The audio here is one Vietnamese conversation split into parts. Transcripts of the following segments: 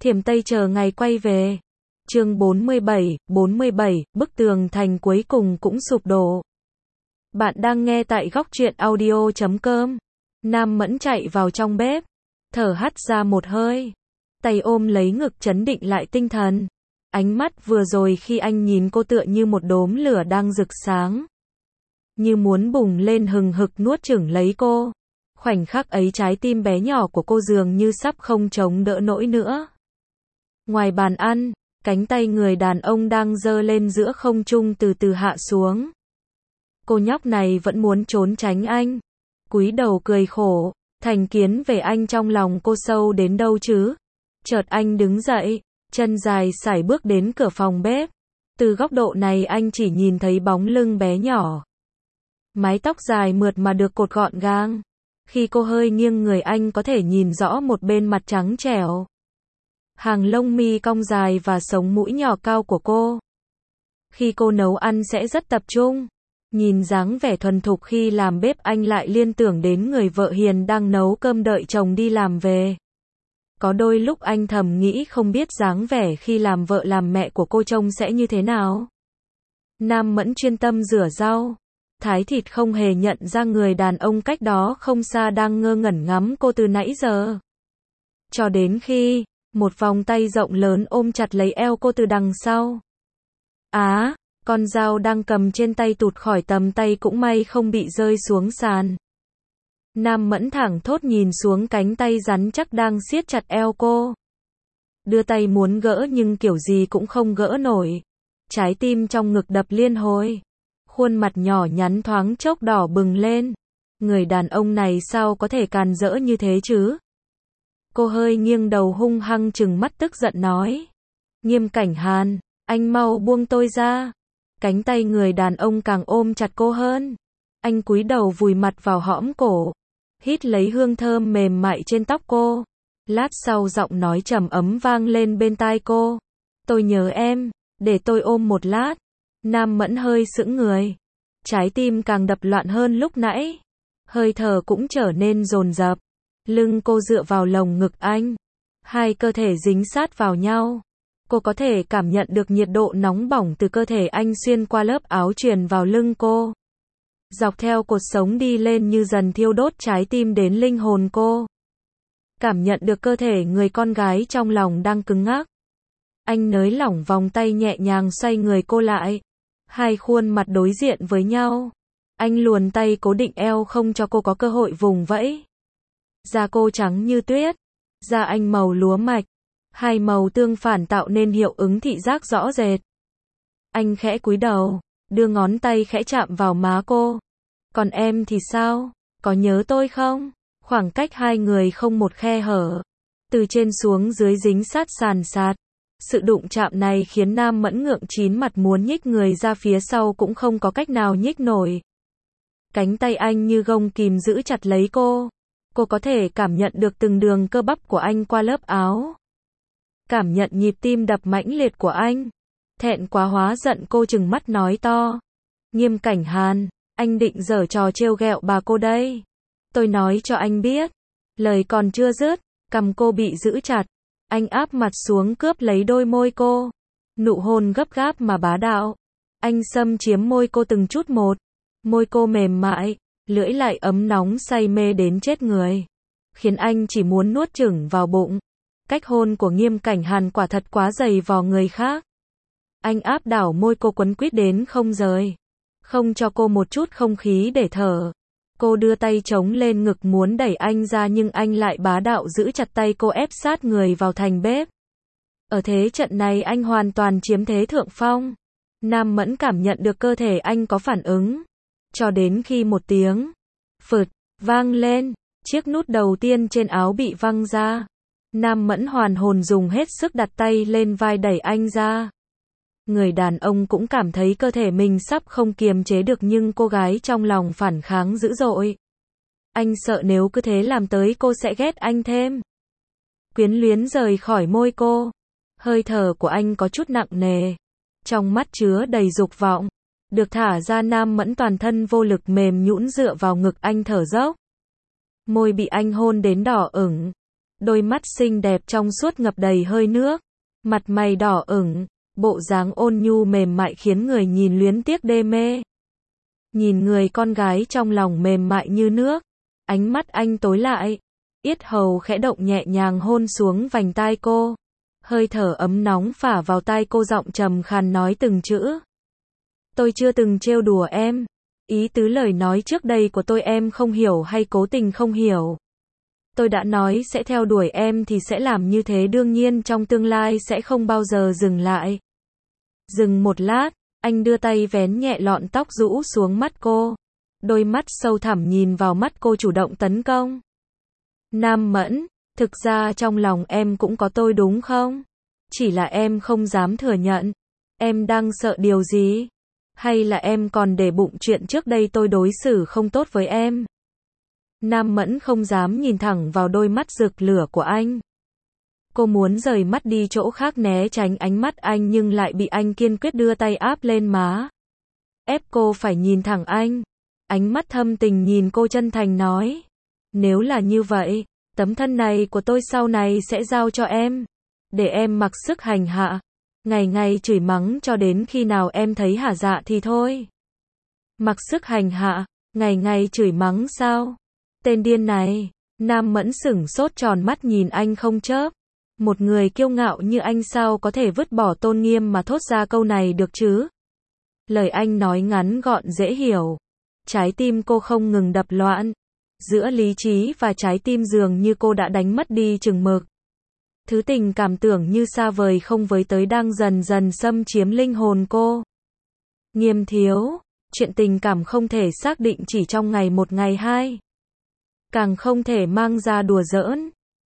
Thiểm Tây chờ ngày quay về. Chương 47, bức tường thành cuối cùng cũng sụp đổ. Bạn đang nghe tại góc truyện audio.com. Nam Mẫn chạy vào trong bếp, thở hắt ra một hơi, tay ôm lấy ngực trấn định lại tinh thần. Ánh mắt vừa rồi khi anh nhìn cô tựa như một đốm lửa đang rực sáng, như muốn bùng lên hừng hực nuốt chửng lấy cô. Khoảnh khắc ấy trái tim bé nhỏ của cô dường như sắp không chống đỡ nổi nữa. Ngoài bàn ăn, cánh tay người đàn ông đang giơ lên giữa không trung từ từ hạ xuống. Cô nhóc này vẫn muốn trốn tránh anh, cúi đầu cười khổ, thành kiến về anh trong lòng cô sâu đến đâu chứ. Chợt anh đứng dậy, chân dài sải bước đến cửa phòng bếp. Từ góc độ này anh chỉ nhìn thấy bóng lưng bé nhỏ. Mái tóc dài mượt mà được cột gọn gàng. Khi cô hơi nghiêng người anh có thể nhìn rõ một bên mặt trắng trẻo, hàng lông mi cong dài và sống mũi nhỏ cao của cô. Khi cô nấu ăn sẽ rất tập trung. Nhìn dáng vẻ thuần thục khi làm bếp anh lại liên tưởng đến người vợ hiền đang nấu cơm đợi chồng đi làm về. Có đôi lúc anh thầm nghĩ không biết dáng vẻ khi làm vợ làm mẹ của cô trông sẽ như thế nào. Nam Mẫn chuyên tâm rửa rau, thái thịt không hề nhận ra người đàn ông cách đó không xa đang ngơ ngẩn ngắm cô từ nãy giờ. Cho đến khi một vòng tay rộng lớn ôm chặt lấy eo cô từ đằng sau. Con dao đang cầm trên tay tụt khỏi tầm tay cũng may không bị rơi xuống sàn. Nam Mẫn thẳng thốt nhìn xuống cánh tay rắn chắc đang siết chặt eo cô. Đưa tay muốn gỡ nhưng kiểu gì cũng không gỡ nổi. Trái tim trong ngực đập liên hồi. Khuôn mặt nhỏ nhắn thoáng chốc đỏ bừng lên. Người đàn ông này sao có thể càn rỡ như thế chứ? Cô hơi nghiêng đầu hung hăng trừng mắt tức giận nói. Nghiêm Cảnh Hàn, anh mau buông tôi ra. Cánh tay người đàn ông càng ôm chặt cô hơn. Anh cúi đầu vùi mặt vào hõm cổ, hít lấy hương thơm mềm mại trên tóc cô. Lát sau giọng nói trầm ấm vang lên bên tai cô. Tôi nhớ em, để tôi ôm một lát. Nam Mẫn hơi sững người. Trái tim càng đập loạn hơn lúc nãy. Hơi thở cũng trở nên dồn dập. Lưng cô dựa vào lồng ngực anh. Hai cơ thể dính sát vào nhau. Cô có thể cảm nhận được nhiệt độ nóng bỏng từ cơ thể anh xuyên qua lớp áo truyền vào lưng cô. Dọc theo cột sống đi lên như dần thiêu đốt trái tim đến linh hồn cô. Cảm nhận được cơ thể người con gái trong lòng đang cứng ngắc. Anh nới lỏng vòng tay nhẹ nhàng xoay người cô lại. Hai khuôn mặt đối diện với nhau. Anh luồn tay cố định eo không cho cô có cơ hội vùng vẫy. Da cô trắng như tuyết, da anh màu lúa mạch. Hai màu tương phản tạo nên hiệu ứng thị giác rõ rệt. Anh khẽ cúi đầu, đưa ngón tay khẽ chạm vào má cô. Còn em thì sao? Có nhớ tôi không? Khoảng cách hai người không một khe hở. Từ trên xuống dưới dính sát sàn sạt. Sự đụng chạm này khiến Nam Mẫn ngượng chín mặt muốn nhích người ra phía sau cũng không có cách nào nhích nổi. Cánh tay anh như gông kìm giữ chặt lấy cô. Cô có thể cảm nhận được từng đường cơ bắp của anh qua lớp áo. Cảm nhận nhịp tim đập mãnh liệt của anh. Thẹn quá hóa giận cô trừng mắt nói to. Nghiêm Cảnh Hàn, anh định giở trò trêu ghẹo bà cô đây. Tôi nói cho anh biết. Lời còn chưa dứt, cằm cô bị giữ chặt. Anh áp mặt xuống cướp lấy đôi môi cô. Nụ hôn gấp gáp mà bá đạo. Anh xâm chiếm môi cô từng chút một. Môi cô mềm mại, lưỡi lại ấm nóng say mê đến chết người. Khiến anh chỉ muốn nuốt chửng vào bụng. Cách hôn của Nghiêm Cảnh Hàn quả thật quá dày vò người khác. Anh áp đảo môi cô quấn quýt đến không rời. Không cho cô một chút không khí để thở. Cô đưa tay chống lên ngực muốn đẩy anh ra nhưng anh lại bá đạo giữ chặt tay cô ép sát người vào thành bếp. Ở thế trận này anh hoàn toàn chiếm thế thượng phong. Nam Mẫn cảm nhận được cơ thể anh có phản ứng. Cho đến khi một tiếng phụt vang lên, chiếc nút đầu tiên trên áo bị văng ra. Nam Mẫn hoàn hồn dùng hết sức đặt tay lên vai đẩy anh ra. Người đàn ông cũng cảm thấy cơ thể mình sắp không kiềm chế được nhưng cô gái trong lòng phản kháng dữ dội. Anh sợ nếu cứ thế làm tới cô sẽ ghét anh thêm. Quyến luyến rời khỏi môi cô. Hơi thở của anh có chút nặng nề. Trong mắt chứa đầy dục vọng. Được thả ra Nam Mẫn toàn thân vô lực mềm nhũn dựa vào ngực anh thở dốc. Môi bị anh hôn đến đỏ ửng. Đôi mắt xinh đẹp trong suốt ngập đầy hơi nước, mặt mày đỏ ửng, bộ dáng ôn nhu mềm mại khiến người nhìn luyến tiếc đê mê. Nhìn người con gái trong lòng mềm mại như nước, ánh mắt anh tối lại, yết hầu khẽ động nhẹ nhàng hôn xuống vành tai cô. Hơi thở ấm nóng phả vào tai cô, giọng trầm khàn nói từng chữ. Tôi chưa từng trêu đùa em. Ý tứ lời nói trước đây của tôi em không hiểu hay cố tình không hiểu. Tôi đã nói sẽ theo đuổi em thì sẽ làm như thế, đương nhiên trong tương lai sẽ không bao giờ dừng lại. Dừng một lát, anh đưa tay vén nhẹ lọn tóc rũ xuống mắt cô. Đôi mắt sâu thẳm nhìn vào mắt cô, chủ động tấn công. Nam Mẫn, thực ra trong lòng em cũng có tôi đúng không? Chỉ là em không dám thừa nhận. Em đang sợ điều gì? Hay là em còn để bụng chuyện trước đây tôi đối xử không tốt với em? Nam Mẫn không dám nhìn thẳng vào đôi mắt rực lửa của anh. Cô muốn rời mắt đi chỗ khác né tránh ánh mắt anh, nhưng lại bị anh kiên quyết đưa tay áp lên má. Ép cô phải nhìn thẳng anh. Ánh mắt thâm tình nhìn cô, chân thành nói. Nếu là như vậy, tấm thân này của tôi sau này sẽ giao cho em. Để em mặc sức hành hạ. Ngày ngày chửi mắng cho đến khi nào em thấy hả dạ thì thôi. Mặc sức hành hạ, ngày ngày chửi mắng sao? Tên điên này. Nam Mẫn sửng sốt tròn mắt nhìn anh không chớp. Một người kiêu ngạo như anh sao có thể vứt bỏ tôn nghiêm mà thốt ra câu này được chứ? Lời anh nói ngắn gọn dễ hiểu. Trái tim cô không ngừng đập loạn. Giữa lý trí và trái tim dường như cô đã đánh mất đi chừng mực. Thứ tình cảm tưởng như xa vời không với tới đang dần dần xâm chiếm linh hồn cô. Nghiêm Thiếu, chuyện tình cảm không thể xác định chỉ trong ngày một ngày hai. Càng không thể mang ra đùa giỡn.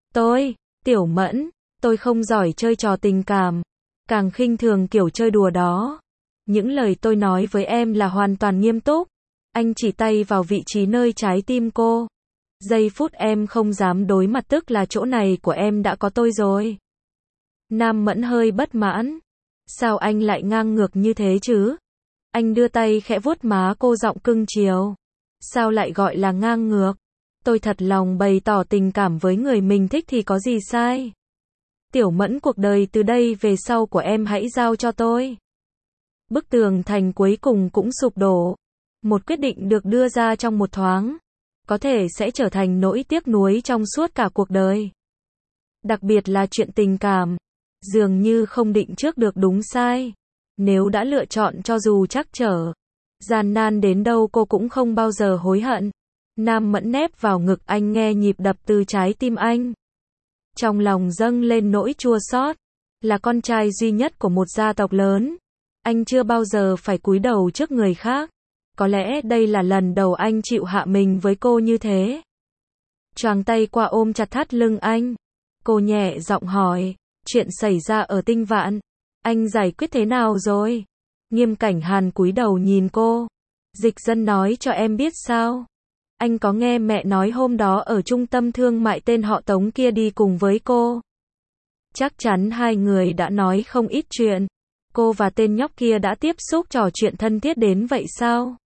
Tiểu Mẫn, tôi không giỏi chơi trò tình cảm. Càng khinh thường kiểu chơi đùa đó. Những lời tôi nói với em là hoàn toàn nghiêm túc. Anh chỉ tay vào vị trí nơi trái tim cô. Giây phút em không dám đối mặt tức là chỗ này của em đã có tôi rồi. Nam Mẫn hơi bất mãn. Sao anh lại ngang ngược như thế chứ? Anh đưa tay khẽ vuốt má cô, giọng cưng chiều. Sao lại gọi là ngang ngược? Tôi thật lòng bày tỏ tình cảm với người mình thích thì có gì sai? Tiểu Mẫn, cuộc đời từ đây về sau của em hãy giao cho tôi. Bức tường thành cuối cùng cũng sụp đổ. Một quyết định được đưa ra trong một thoáng, có thể sẽ trở thành nỗi tiếc nuối trong suốt cả cuộc đời. Đặc biệt là chuyện tình cảm, dường như không định trước được đúng sai. Nếu đã lựa chọn cho dù trắc trở, gian nan đến đâu cô cũng không bao giờ hối hận. Nam Mẫn nép vào ngực anh, nghe nhịp đập từ trái tim anh. Trong lòng dâng lên nỗi chua xót. Là con trai duy nhất của một gia tộc lớn, anh chưa bao giờ phải cúi đầu trước người khác. Có lẽ đây là lần đầu anh chịu hạ mình với cô như thế. Choàng tay qua ôm chặt thắt lưng anh. Cô nhẹ giọng hỏi, chuyện xảy ra ở Tinh Vạn, anh giải quyết thế nào rồi? Nghiêm Cảnh Hàn cúi đầu nhìn cô. Dịch Dân nói cho em biết sao? Anh có nghe mẹ nói hôm đó ở trung tâm thương mại tên họ Tống kia đi cùng với cô. Chắc chắn hai người đã nói không ít chuyện. Cô và tên nhóc kia đã tiếp xúc trò chuyện thân thiết đến vậy sao?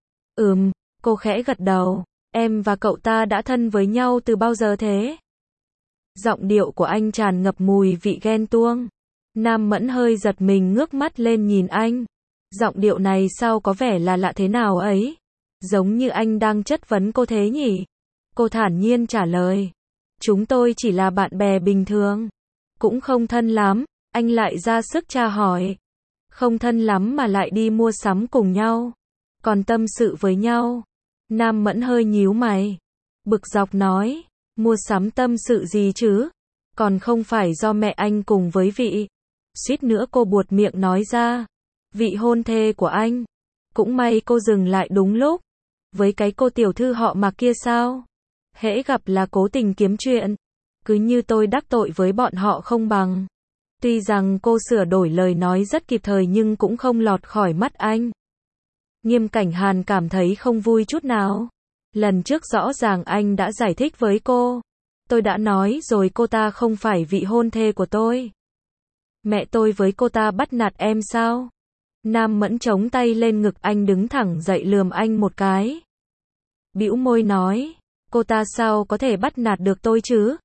Cô khẽ gật đầu. Em và cậu ta đã thân với nhau từ bao giờ thế? Giọng điệu của anh tràn ngập mùi vị ghen tuông. Nam Mẫn hơi giật mình ngước mắt lên nhìn anh. Giọng điệu này sao có vẻ là lạ thế nào ấy? Giống như anh đang chất vấn cô thế nhỉ? Cô thản nhiên trả lời. Chúng tôi chỉ là bạn bè bình thường. Cũng không thân lắm. Anh lại ra sức tra hỏi. Không thân lắm mà lại đi mua sắm cùng nhau. Còn tâm sự với nhau. Nam Mẫn hơi nhíu mày. Bực dọc nói. Mua sắm tâm sự gì chứ? Còn không phải do mẹ anh cùng với vị. Suýt nữa cô buột miệng nói ra. Vị hôn thê của anh. Cũng may cô dừng lại đúng lúc. Với cái cô tiểu thư họ Mạc kia sao? Hễ gặp là cố tình kiếm chuyện. Cứ như tôi đắc tội với bọn họ không bằng. Tuy rằng cô sửa đổi lời nói rất kịp thời nhưng cũng không lọt khỏi mắt anh. Nghiêm Cảnh Hàn cảm thấy không vui chút nào. Lần trước rõ ràng anh đã giải thích với cô. Tôi đã nói rồi cô ta không phải vị hôn thê của tôi. Mẹ tôi với cô ta bắt nạt em sao? Nam Mẫn chống tay lên ngực anh, đứng thẳng dậy lườm anh một cái. Bĩu môi nói, cô ta sao có thể bắt nạt được tôi chứ?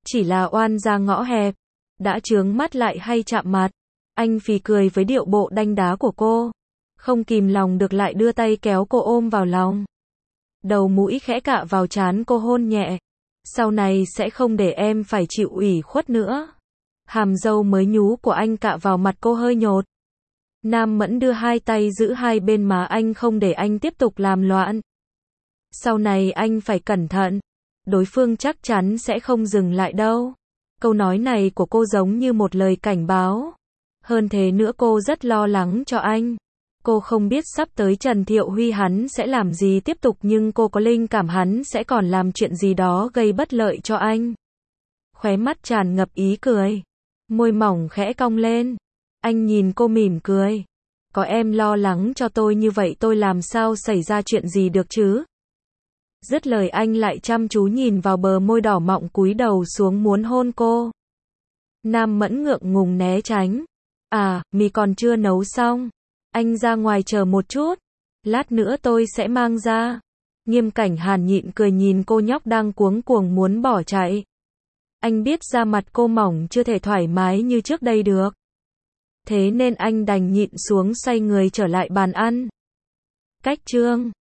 Chỉ là oan ra ngõ hẹp. Đã chướng mắt lại hay chạm mặt. Anh phì cười với điệu bộ đanh đá của cô. Không kìm lòng được lại đưa tay kéo cô ôm vào lòng. Đầu mũi khẽ cạ vào trán cô hôn nhẹ. Sau này sẽ không để em phải chịu ủy khuất nữa. Hàm râu mới nhú của anh cạ vào mặt cô hơi nhột. Nam Mẫn đưa hai tay giữ hai bên má anh không để anh tiếp tục làm loạn. Sau này anh phải cẩn thận. Đối phương chắc chắn sẽ không dừng lại đâu. Câu nói này của cô giống như một lời cảnh báo. Hơn thế nữa cô rất lo lắng cho anh. Cô không biết sắp tới Trần Thiệu Huy hắn sẽ làm gì tiếp tục nhưng cô có linh cảm hắn sẽ còn làm chuyện gì đó gây bất lợi cho anh. Khóe mắt tràn ngập ý cười. Môi mỏng khẽ cong lên. Anh nhìn cô mỉm cười. Có em lo lắng cho tôi như vậy tôi làm sao xảy ra chuyện gì được chứ? Dứt lời anh lại chăm chú nhìn vào bờ môi đỏ mọng cúi đầu xuống muốn hôn cô. Nam Mẫn ngượng ngùng né tránh. À, mì còn chưa nấu xong. Anh ra ngoài chờ một chút. Lát nữa tôi sẽ mang ra. Nghiêm Cảnh Hàn nhịn cười nhìn cô nhóc đang cuống cuồng muốn bỏ chạy. Anh biết da mặt cô mỏng chưa thể thoải mái như trước đây được. Thế nên anh đành nhịn xuống xoay người trở lại bàn ăn. Cách chương